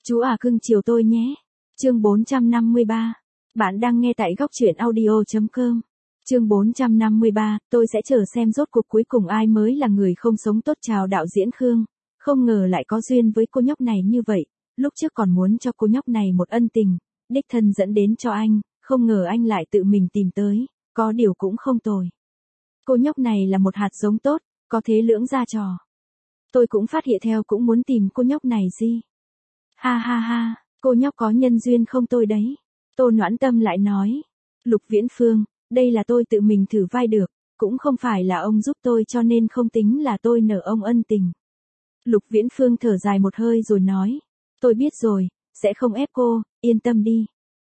Chú à cưng chiều tôi nhé. Chương 453. Bạn đang nghe tại góc truyện audio.com. Chương 453, tôi sẽ chờ xem rốt cuộc cuối cùng ai mới là người không sống tốt. Chào đạo diễn Khương. Không ngờ lại có duyên với cô nhóc này như vậy. Lúc trước còn muốn cho cô nhóc này một ân tình, đích thân dẫn đến cho anh, không ngờ anh lại tự mình tìm tới, có điều cũng không tồi. Cô nhóc này là một hạt giống tốt, có thế lưỡng ra trò. Tôi cũng phát hiện theo cũng muốn tìm cô nhóc này gì. Ha ha ha, cô nhóc có nhân duyên không tôi đấy. Tô Noãn Tâm lại nói. Lục Viễn Phương, đây là tôi tự mình thử vai được, cũng không phải là ông giúp tôi cho nên không tính là tôi nợ ông ân tình. Lục Viễn Phương thở dài một hơi rồi nói. Tôi biết rồi, sẽ không ép cô, yên tâm đi.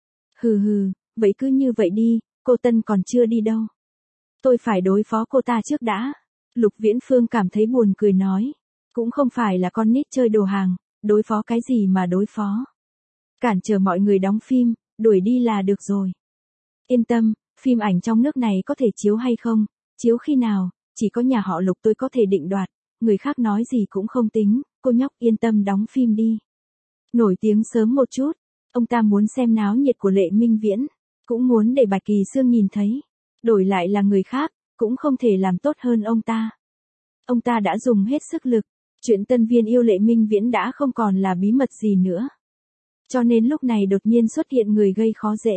Hừ hừ, vậy cứ như vậy đi, cô Tân còn chưa đi đâu. Tôi phải đối phó cô ta trước đã. Lục Viễn Phương cảm thấy buồn cười nói. Cũng không phải là con nít chơi đồ hàng, đối phó cái gì mà đối phó. Cản trở mọi người đóng phim, đuổi đi là được rồi. Yên tâm, phim ảnh trong nước này có thể chiếu hay không, chiếu khi nào, chỉ có nhà họ Lục tôi có thể định đoạt, người khác nói gì cũng không tính, cô nhóc yên tâm đóng phim đi. Nổi tiếng sớm một chút, ông ta muốn xem náo nhiệt của Lệ Minh Viễn, cũng muốn để Bạch Kỳ Sương nhìn thấy, đổi lại là người khác, cũng không thể làm tốt hơn ông ta. Ông ta đã dùng hết sức lực, chuyện Tân Viên yêu Lệ Minh Viễn đã không còn là bí mật gì nữa. Cho nên lúc này đột nhiên xuất hiện người gây khó dễ.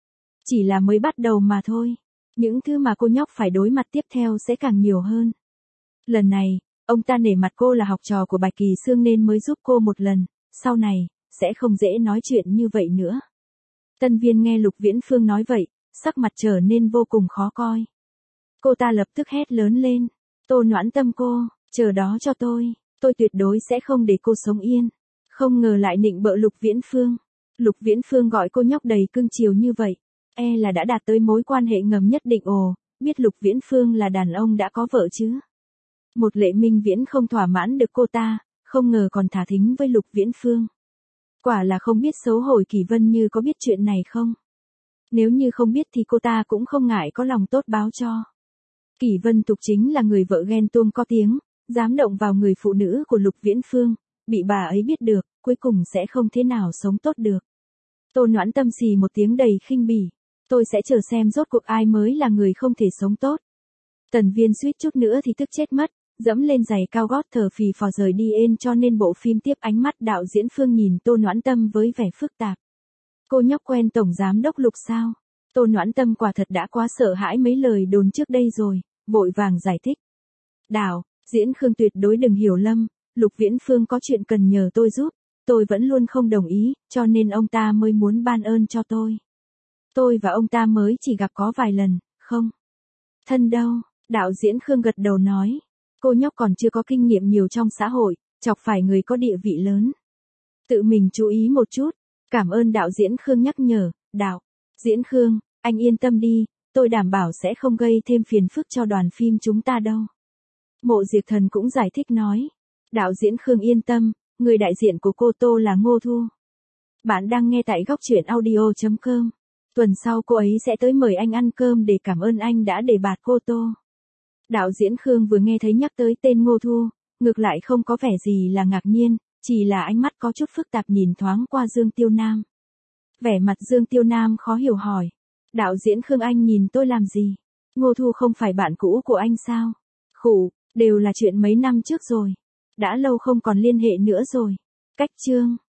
Chỉ là mới bắt đầu mà thôi, những thứ mà cô nhóc phải đối mặt tiếp theo sẽ càng nhiều hơn. Lần này, ông ta nể mặt cô là học trò của Bạch Kỳ Sương nên mới giúp cô một lần, sau này, sẽ không dễ nói chuyện như vậy nữa. Tân Viên nghe Lục Viễn Phương nói vậy, sắc mặt trở nên vô cùng khó coi. Cô ta lập tức hét lớn lên. Tô Noãn Tâm cô, chờ đó cho tôi tuyệt đối sẽ không để cô sống yên. Không ngờ lại nịnh bợ Lục Viễn Phương. Lục Viễn Phương gọi cô nhóc đầy cưng chiều như vậy, là đã đạt tới mối quan hệ ngầm nhất định. Ồ, biết Lục Viễn Phương là đàn ông đã có vợ chứ. Một Lệ Minh Viễn không thỏa mãn được cô ta, không ngờ còn thả thính với Lục Viễn Phương. Quả là không biết xấu hổ. Kỳ Vân Như có biết chuyện này không? Nếu như không biết thì cô ta cũng không ngại có lòng tốt báo cho. Kỷ Vân Tục chính là người vợ ghen tuông có tiếng, dám động vào người phụ nữ của Lục Viễn Phương, bị bà ấy biết được, cuối cùng sẽ không thế nào sống tốt được. Tô Noãn Tâm xì một tiếng đầy khinh bỉ, tôi sẽ chờ xem rốt cuộc ai mới là người không thể sống tốt. Tần Viên suýt chút nữa thì tức chết mất, dẫm lên giày cao gót thở phì phò rời đi cho nên bộ phim tiếp. Ánh mắt đạo diễn Phương nhìn Tô Noãn Tâm với vẻ phức tạp. Cô nhóc quen tổng giám đốc Lục sao? Tô Noãn Tâm quả thật đã quá sợ hãi mấy lời đồn trước đây rồi, vội vàng giải thích. Đạo diễn Khương tuyệt đối đừng hiểu lầm, Lục Viễn Phương có chuyện cần nhờ tôi giúp, tôi vẫn luôn không đồng ý, cho nên ông ta mới muốn ban ơn cho tôi. Tôi và ông ta mới chỉ gặp có vài lần, không thân đâu. Đạo diễn Khương gật đầu nói. Cô nhóc còn chưa có kinh nghiệm nhiều trong xã hội, chọc phải người có địa vị lớn. Tự mình chú ý một chút. Cảm ơn đạo diễn Khương nhắc nhở. Đạo diễn Khương, anh yên tâm đi, tôi đảm bảo sẽ không gây thêm phiền phức cho đoàn phim chúng ta đâu. Mộ Diệp Thần cũng giải thích nói. Đạo diễn Khương yên tâm, người đại diện của cô Tô là Ngô Thu. Bạn đang nghe tại góc truyện audio.com. Tuần sau cô ấy sẽ tới mời anh ăn cơm để cảm ơn anh đã đề bạt cô Tô. Đạo diễn Khương vừa nghe thấy nhắc tới tên Ngô Thu, ngược lại không có vẻ gì là ngạc nhiên, chỉ là ánh mắt có chút phức tạp nhìn thoáng qua Dương Tiêu Nam. Vẻ mặt Dương Tiêu Nam khó hiểu hỏi. Đạo diễn Khương anh nhìn tôi làm gì? Ngô Thu không phải bạn cũ của anh sao? Khủ, đều là chuyện mấy năm trước rồi. Đã lâu không còn liên hệ nữa rồi. Cách chương.